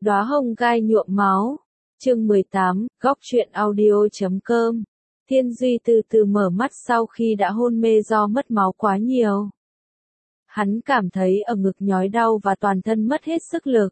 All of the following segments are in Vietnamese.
Đóa hồng gai nhuộm máu. Chương 18, góc truyện audio.com. Thiên Duy từ từ mở mắt sau khi đã hôn mê do mất máu quá nhiều. Hắn cảm thấy ở ngực nhói đau và toàn thân mất hết sức lực.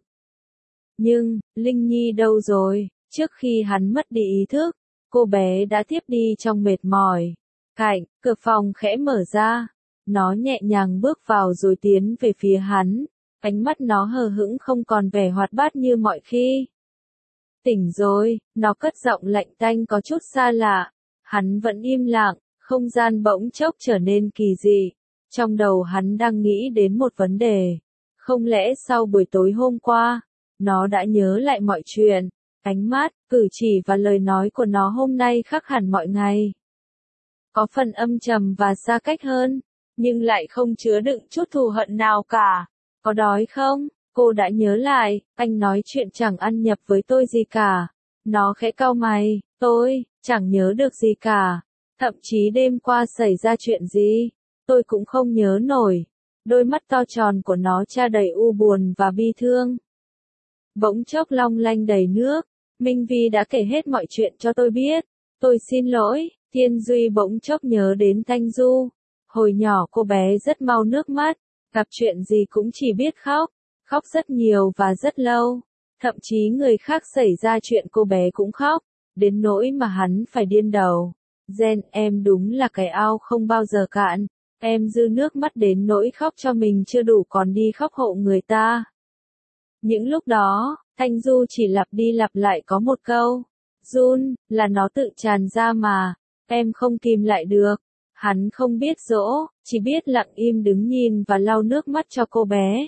Nhưng, Linh Nhi đâu rồi? Trước khi hắn mất đi ý thức, cô bé đã thiếp đi trong mệt mỏi. Cạnh, cửa phòng khẽ mở ra. Nó nhẹ nhàng bước vào rồi tiến về phía hắn. Ánh mắt nó hờ hững không còn vẻ hoạt bát như mọi khi. Tỉnh rồi, nó cất giọng lạnh tanh có chút xa lạ. Hắn vẫn im lặng, không gian bỗng chốc trở nên kỳ dị. Trong đầu hắn đang nghĩ đến một vấn đề. Không lẽ sau buổi tối hôm qua, nó đã nhớ lại mọi chuyện. Ánh mắt, cử chỉ và lời nói của nó hôm nay khác hẳn mọi ngày. Có phần âm trầm và xa cách hơn, nhưng lại không chứa đựng chút thù hận nào cả. Có đói không? Cô đã nhớ lại, anh nói chuyện chẳng ăn nhập với tôi gì cả. Nó khẽ cau mày, tôi chẳng nhớ được gì cả. Thậm chí đêm qua xảy ra chuyện gì, tôi cũng không nhớ nổi. Đôi mắt to tròn của nó tra đầy u buồn và bi thương. Bỗng chốc long lanh đầy nước, Minh Vi đã kể hết mọi chuyện cho tôi biết. Tôi xin lỗi. Thiên Duy bỗng chốc nhớ đến Thanh Du. Hồi nhỏ cô bé rất mau nước mắt, gặp chuyện gì cũng chỉ biết khóc, khóc rất nhiều và rất lâu. Thậm chí người khác xảy ra chuyện cô bé cũng khóc, đến nỗi mà hắn phải điên đầu. Gen, em đúng là cái ao không bao giờ cạn, em dư nước mắt đến nỗi khóc cho mình chưa đủ còn đi khóc hộ người ta. Những lúc đó, Thanh Du chỉ lặp đi lặp lại có một câu, Jun, là nó tự tràn ra mà, em không kìm lại được. Hắn không biết dỗ, chỉ biết lặng im đứng nhìn và lau nước mắt cho cô bé.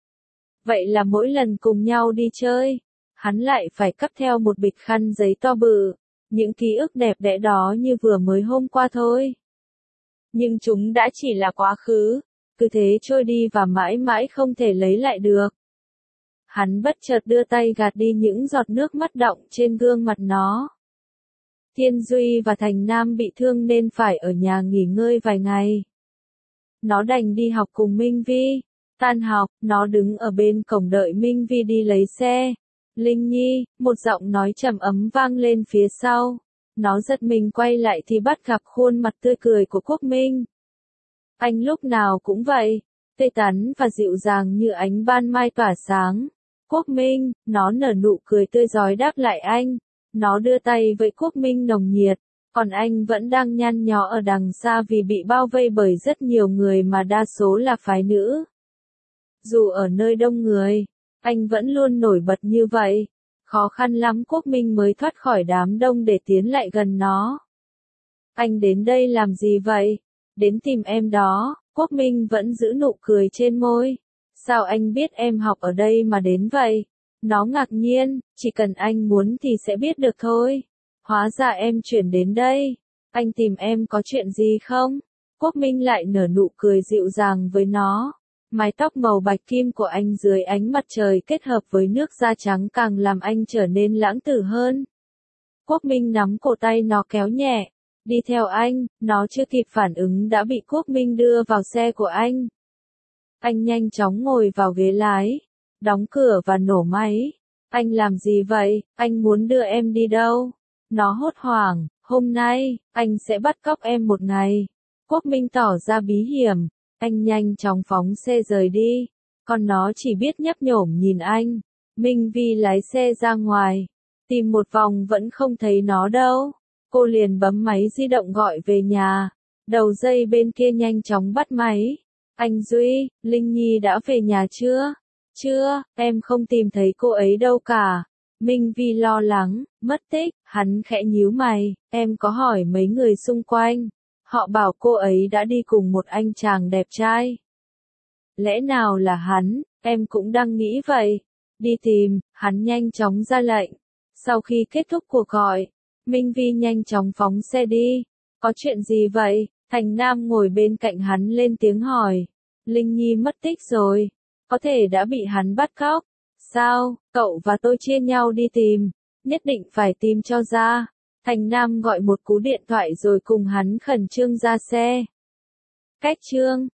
Vậy là mỗi lần cùng nhau đi chơi, hắn lại phải cắp theo một bịch khăn giấy to bự. Những ký ức đẹp đẽ đó như vừa mới hôm qua thôi. Nhưng chúng đã chỉ là quá khứ, cứ thế trôi đi và mãi mãi không thể lấy lại được. Hắn bất chợt đưa tay gạt đi những giọt nước mắt đọng trên gương mặt nó. Thiên Duy và Thành Nam bị thương nên phải ở nhà nghỉ ngơi vài ngày. Nó đành đi học cùng Minh Vi. Tan học, nó đứng ở bên cổng đợi Minh Vi đi lấy xe. Linh Nhi, một giọng nói trầm ấm vang lên phía sau. Nó giật mình quay lại thì bắt gặp khuôn mặt tươi cười của Quốc Minh. Anh lúc nào cũng vậy, tươi tắn và dịu dàng như ánh ban mai tỏa sáng. Quốc Minh, nó nở nụ cười tươi rói đáp lại anh. Nó đưa tay với Quốc Minh nồng nhiệt, còn anh vẫn đang nhăn nhó ở đằng xa vì bị bao vây bởi rất nhiều người mà đa số là phái nữ. Dù ở nơi đông người, anh vẫn luôn nổi bật như vậy. Khó khăn lắm Quốc Minh mới thoát khỏi đám đông để tiến lại gần nó. Anh đến đây làm gì vậy? Đến tìm em đó. Quốc Minh vẫn giữ nụ cười trên môi. Sao anh biết em học ở đây mà đến vậy? Nó ngạc nhiên, chỉ cần anh muốn thì sẽ biết được thôi. Hóa ra em chuyển đến đây. Anh tìm em có chuyện gì không? Quốc Minh lại nở nụ cười dịu dàng với nó. Mái tóc màu bạch kim của anh dưới ánh mặt trời kết hợp với nước da trắng càng làm anh trở nên lãng tử hơn. Quốc Minh nắm cổ tay nó kéo nhẹ. Đi theo anh, nó chưa kịp phản ứng đã bị Quốc Minh đưa vào xe của anh. Anh nhanh chóng ngồi vào ghế lái, đóng cửa và nổ máy. Anh làm gì vậy? Anh muốn đưa em đi đâu? Nó hốt hoảng, hôm nay, anh sẽ bắt cóc em một ngày. Quốc Minh tỏ ra bí hiểm, anh nhanh chóng phóng xe rời đi, còn nó chỉ biết nhấp nhổm nhìn anh. Minh Vi lái xe ra ngoài, tìm một vòng vẫn không thấy nó đâu. Cô liền bấm máy di động gọi về nhà, đầu dây bên kia nhanh chóng bắt máy. Anh Duy, Linh Nhi đã về nhà chưa? Chưa, em không tìm thấy cô ấy đâu cả. Minh Vi lo lắng, mất tích, hắn khẽ nhíu mày, em có hỏi mấy người xung quanh. Họ bảo cô ấy đã đi cùng một anh chàng đẹp trai. Lẽ nào là hắn, em cũng đang nghĩ vậy. Đi tìm, hắn nhanh chóng ra lệnh. Sau khi kết thúc cuộc gọi, Minh Vi nhanh chóng phóng xe đi. Có chuyện gì vậy? Thành Nam ngồi bên cạnh hắn lên tiếng hỏi. Linh Nhi mất tích rồi. Có thể đã bị hắn bắt cóc. Sao, cậu và tôi chia nhau đi tìm. Nhất định phải tìm cho ra. Thành Nam gọi một cú điện thoại rồi cùng hắn khẩn trương ra xe. Cách chương